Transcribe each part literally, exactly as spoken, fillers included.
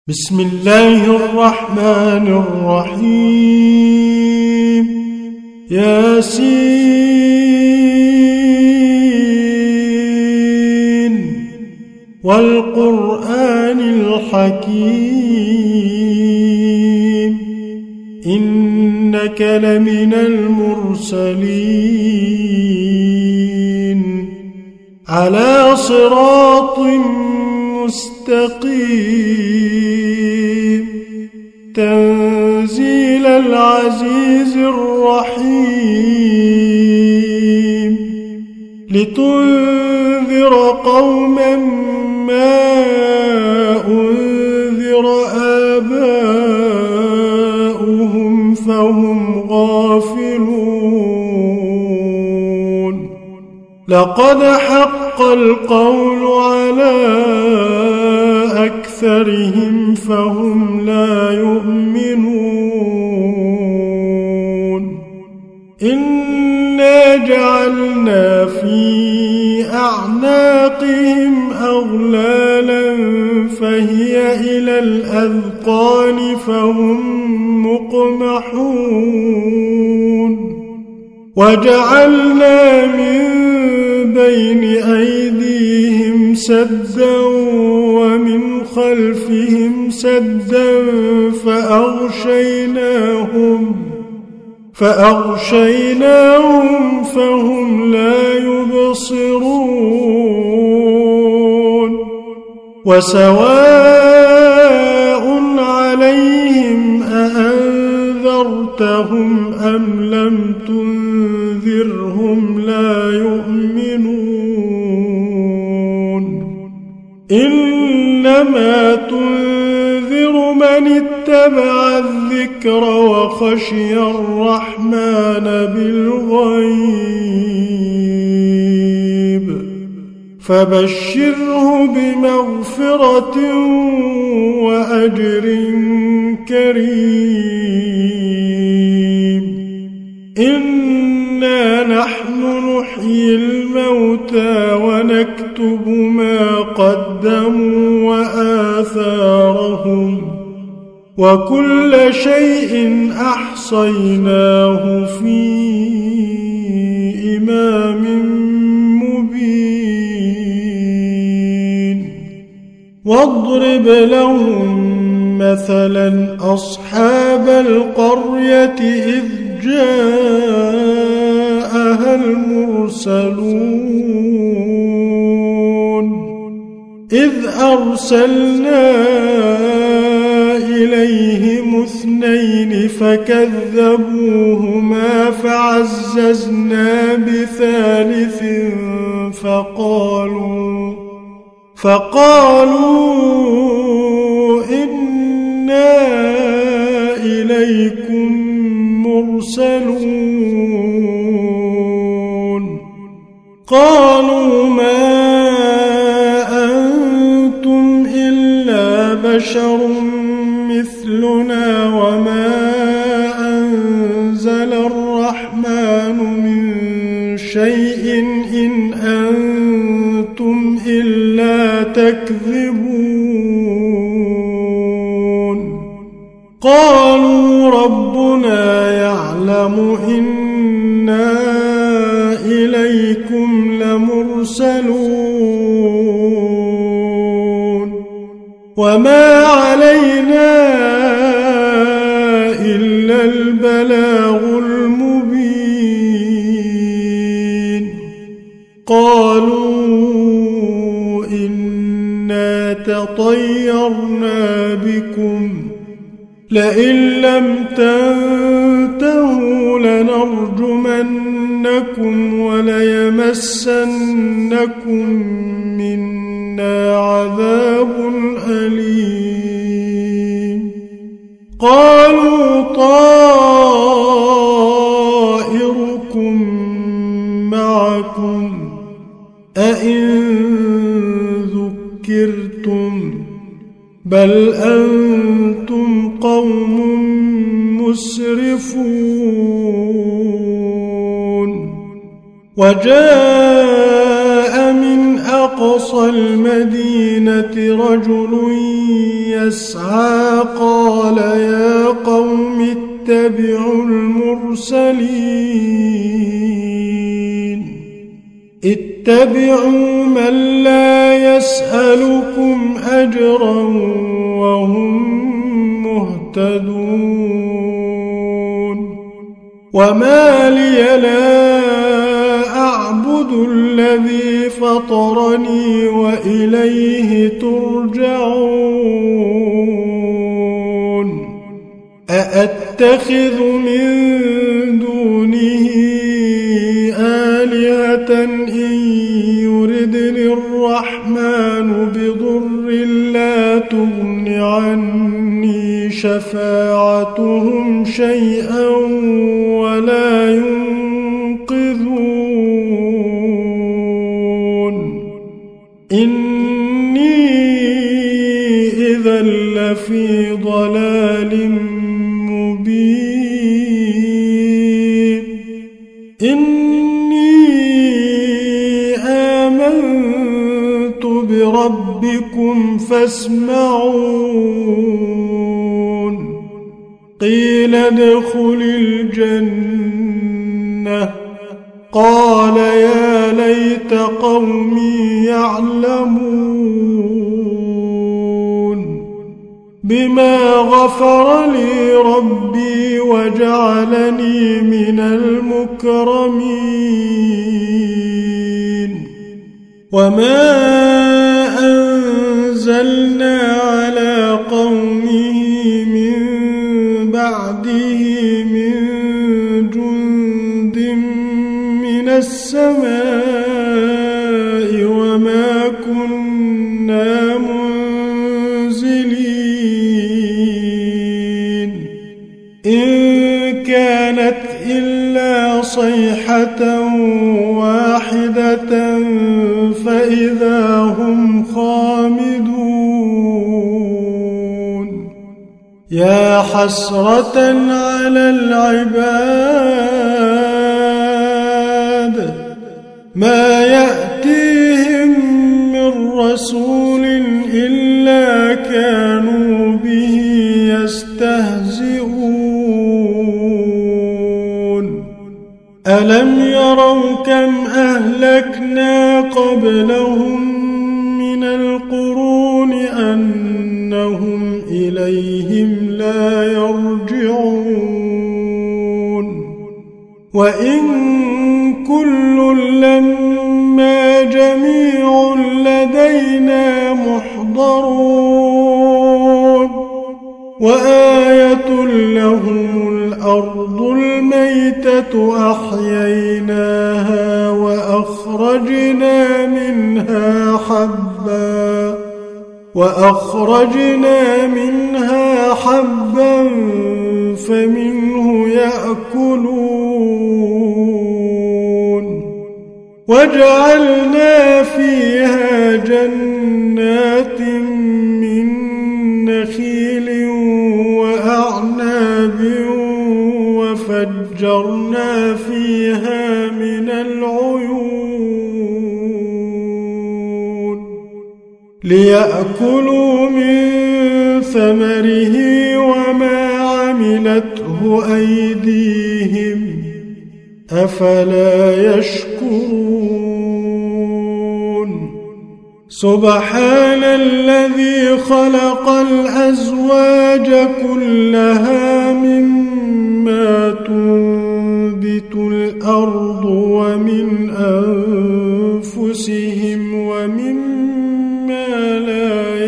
بسم الله الرحمن الرحيم ياسين والقرآن الحكيم إنك لمن المرسلين على صراط مستقيم تنزيل العزيز الرحيم لتنذر قوما ما أنذر آباؤهم فهم غافلون لقد حق القول على أكثرهم فهم لا يؤمنون إنا جعلنا في أعناقهم أغلالا فهي إلى الأذقان فهم مقمحون وجعلنا من بين أيديهم سدا ومن خلفهم سدا فأغشيناهم فأغشيناهم فهم لا يبصرون وسواء عليهم أأنذرتهم أم لم تنذرهم لا يؤمنون إنما تنذر من اتبع الذكر وخشي الرحمن بالغيب فبشره بمغفرة وأجر كريم إنا نحن نحيي الموتى ونكتب ما قدموا وآثارهم وكل شيء أحصيناه في إمام مبين واضرب لهم مثلا أصحاب القرية إذ جاءها المرسلون إذ أرسلنا إليهم اثنين فكذبوهما فعززنا بثالث فقالوا فقالوا إنا إليكم مرسلون قالوا ما أنتم إلا بشر مثلنا وما أنزل الرحمن من شيء إن أنتم إلا تكذبون قالوا ربنا يعلم إنا إليكم لمرسلون وما علينا إلا البلاغ المبين قالوا إنا تطيرنا بكم لئن لم تنتهوا لنرجمنكم وليمسنكم منا عذاب أليم قالوا طائركم معكم أئن ذكرتم بل أنتم قوم مسرفون وجاء من أقصى المدينة رجل يسعى قال يا قوم اتبعوا المرسلين اتبعوا من لا يسألكم أجرا وهم مهتدون وما لي لا أعبد الذي فطرني وإليه ترجعون أأتخذ من دونه آلهة إن يردني الرحمن بضر لا تغن عني شفاعتهم شيئا ولا ينقذون إني إذا لفي ضلال مبين إني آمنت بربكم فاسمعون قيل ادخل الجنة قال يا ليت قومي يعلمون بما غفر لي ربي وجعلني من المكرمين وما أنزلنا على قومه من بعده من جند من السماء وما كنا منزلين إن كانت إلا صيحة واحدة فإذا هم خامدون يا حسرة على العباد ما يأتيهم من رسول إلا كانوا به يستهزئون ألم يروا كم أهلكنا قبلهم من القرون أنهم إليهم لا يرجعون وإن كل لما جميع لدينا محضرون وآية لهم الأرض الميتة أحييناها وأخرجنا منها حبا وأخرجنا منها حبا فمنه يأكلون وجعلنا فيها جنات من نخيل وأعناب وفجرنا فيها من العيون ليأكلوا من ثمره وما عملته أيديهم أفلا يشكرون سبحان الذي خلق الأزواج كلها مما تنبت الأرض ومن أنفسهم ومما لا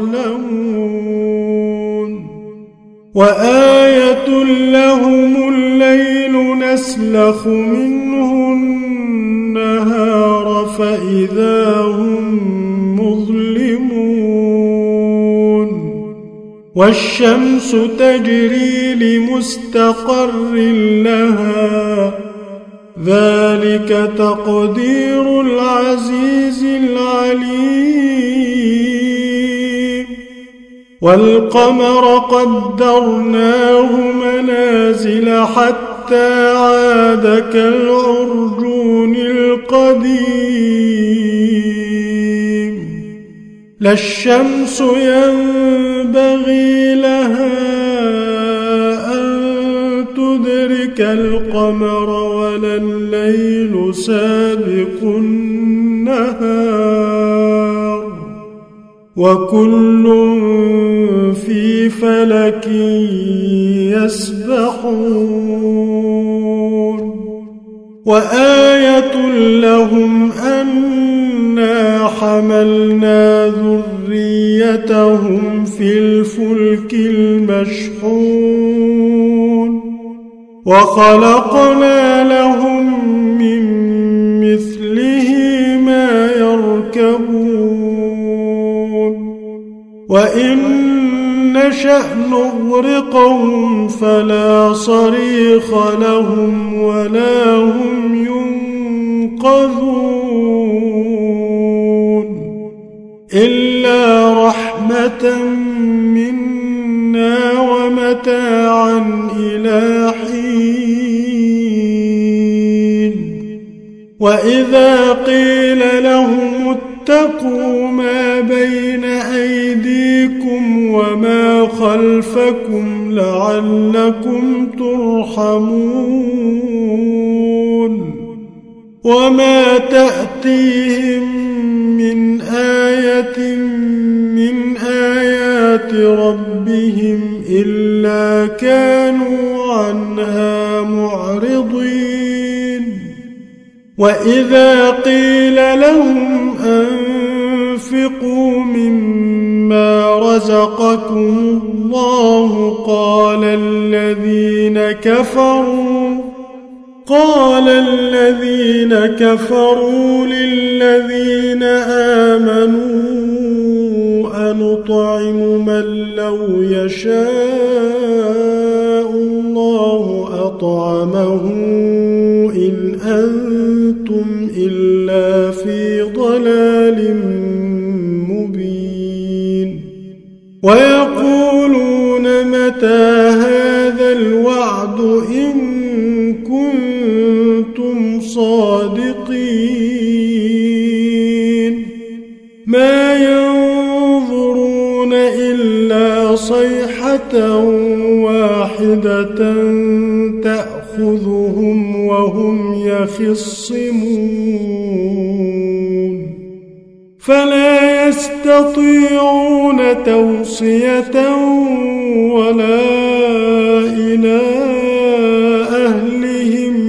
يعلمون وآية لهم الليل نسلخ منه النهار فإذا هم مظلمون والشمس تجري لمستقر لها ذلك تقدير العزيز العليم والقمر قدرناه منازل حتى عاد كالعرجون القديم لا الشمس ينبغي القمر ولا الليل سابق النهار وكل في فلك يسبحون وآية لهم أنا حملنا ذريتهم في الفلك المشحون وخلقنا لهم من مثله ما يركبون وإن نشأ نغرقهم فلا صريخ لهم ولا هم ينقذون إلا رحمة منا ومتاعا إلى حين وإذا قيل لهم اتقوا ما بين أيديكم وما خلفكم لعلكم ترحمون وما تأتيهم من آية من آيات ربهم إلا كانوا عنها معرضين وإذا قيل لهم أنفقوا مما رزقكم الله قال الذين كفروا قال الذين كفروا للذين آمنوا أنطعم من لو يشاء الله أطعمه إن أنتم إلا في ضلال مبين ويقولون متى هذا الوعد إن كنتم صادقين ما ينظرون إلا صيحة واحدة تأخذهم وهم يخصمون فلا يستطيعون توصية ولا إلى أهلهم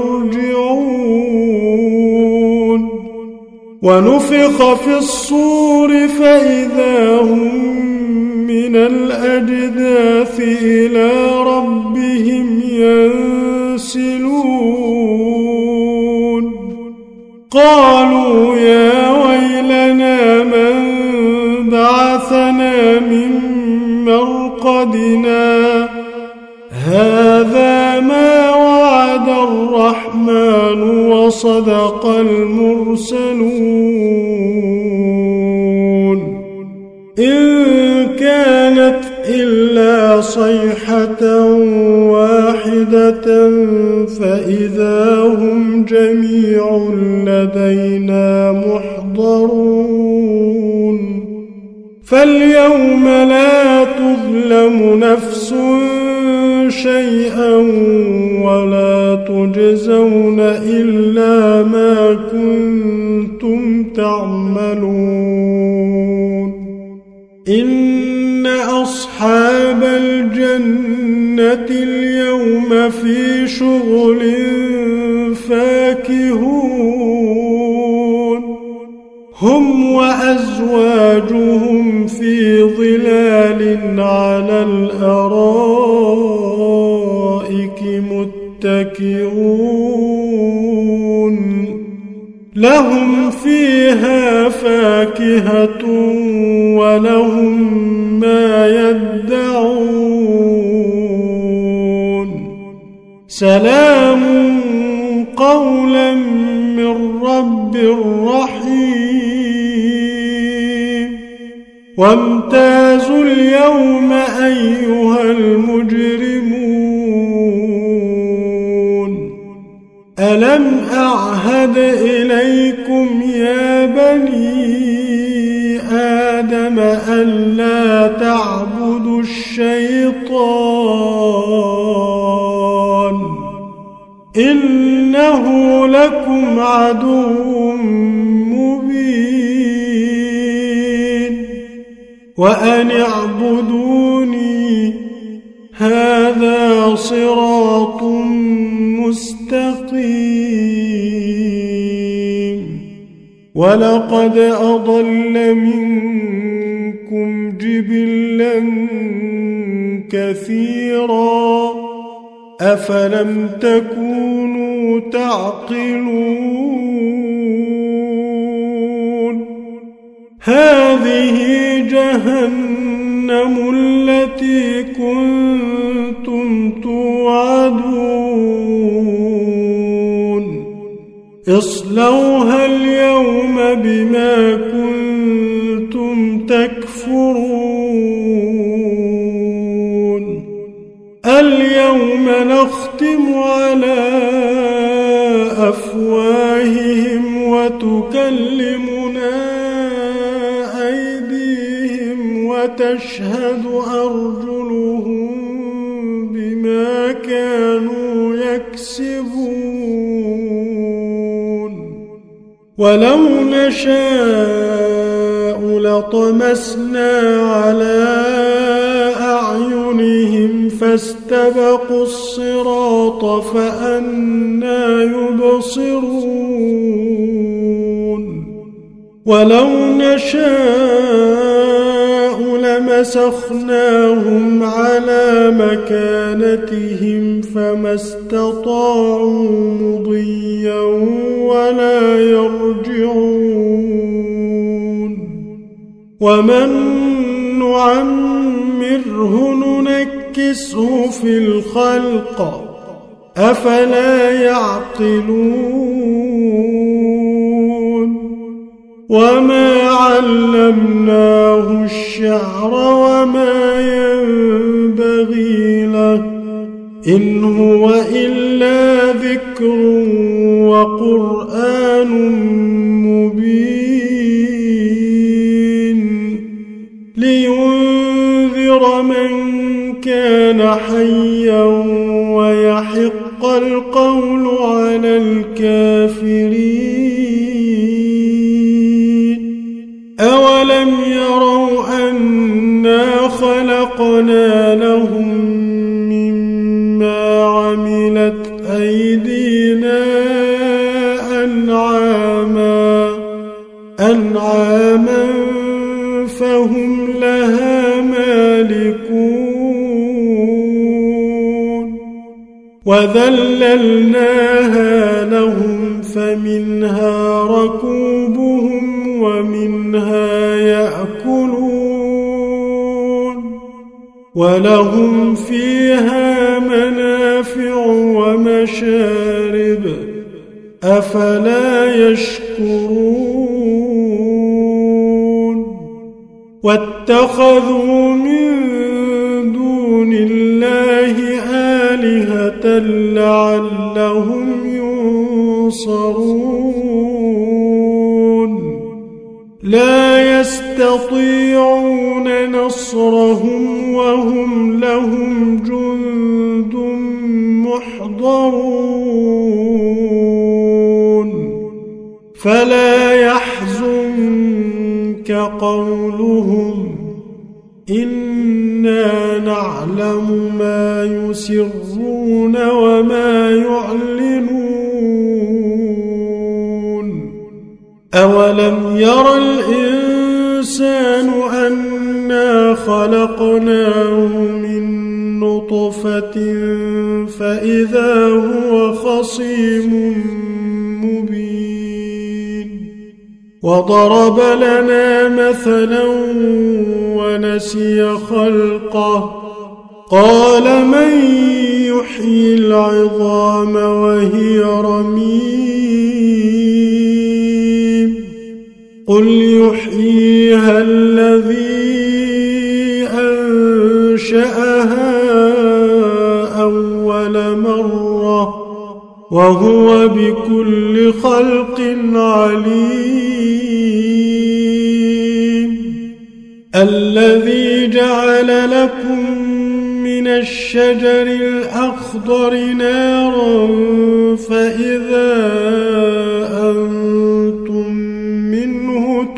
يرجعون ونفخ في الصور فإذا هم من الأجداث إلى ربهم ينسلون قالوا يا ويلنا من بعثنا من مرقدنا هذا ما وعد الرحمن وصدق المرسلون إن كانت إلا صيحة واحدة فإذا هم جميع لدينا محضرون فاليوم لا تظلم نفس شيئا ولا تجزون إلا ما كنتم تعملون إن أصحاب الجنة اليوم في شغل فاكهون هم وأزواجهم في ظلال على الأرائك متكئون لهم فيها فاكهة ولهم ما يدعون سلام قولا من رب رحيم وامتازوا اليوم أيها المجرمون ألم أعهد إليكم يا بني آدم ألا تعبدوا الشيطان إنه لكم عدو مبين وأن اعبدوني هذا صراط مستقيم ولقد أضل منكم جبلا كثيرا أفلم تكونوا تعقلون هذه جهنم التي كنتم توعدون اصلوها اليوم بما كنتم تكفرون اليوم نختم على أفواههم وتكلمنا أيديهم وتشهد أرجلهم بما كانوا يكسبون ولو نشاء لطمسنا على أعينهم فاستبقوا الصراط فأنى يبصرون ولو نشاء لمسخناهم على مكانتهم فما استطاعوا مضيا ولا يرجعون ومن نعمره ننكسه في الخلق أفلا يعقلون وما علمناه الشعر وما ينبغي له إن هو إلا ذكر وقرآن مبين لينذر من كان حيا ويحق القول على الكافرين أولم يروا أنا خلقنا لهم مما عملت أيدينا أنعاما أنعاما فهم لها مالكون وذللناها لهم فمنها ركوبهم ومنها يأكلون ولهم فيها منافع ومشارب أفلا يشكرون واتخذوا من دون الله آلهة لعلهم ينصرون لا يستطيعون نصرهم وهم لهم جند محضرون فلا يحزنك قولهم إنا نعلم ما يسرون وما يعلنون أولم ير الإنسان أنا خلقناه من نطفة فإذا هو خصيم مبين وضرب لنا مثلا ونسي خلقه قال من يحيي العظام وهي رميم قل يحييها الذي أنشأها أول مرة وهو بكل خلق عليم الذي جعل لكم من الشجر الأخضر نارا فإذا أنتم منه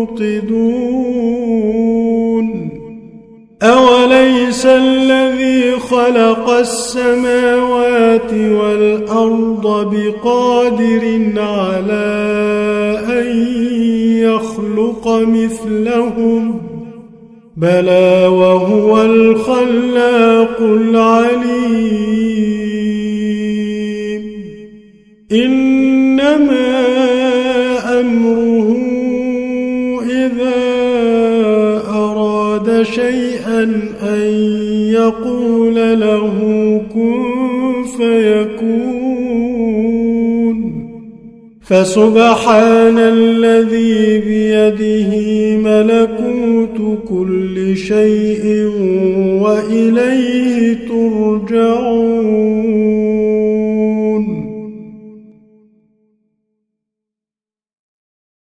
توقدون أوليس الذي خلق السماوات والأرض بقادر على أن يخلق مثلهم بلى وهو الخلاق العليم إنما أمره إذا أراد شيئا أن يقول له كن فيكون فسبحان الذي بيده ملكوت كل شيء وإليه ترجعون